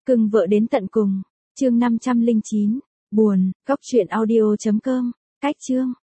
Cưng vợ đến tận cùng. Chương 509. Buồn. Góc truyện audio.com. Cách chương.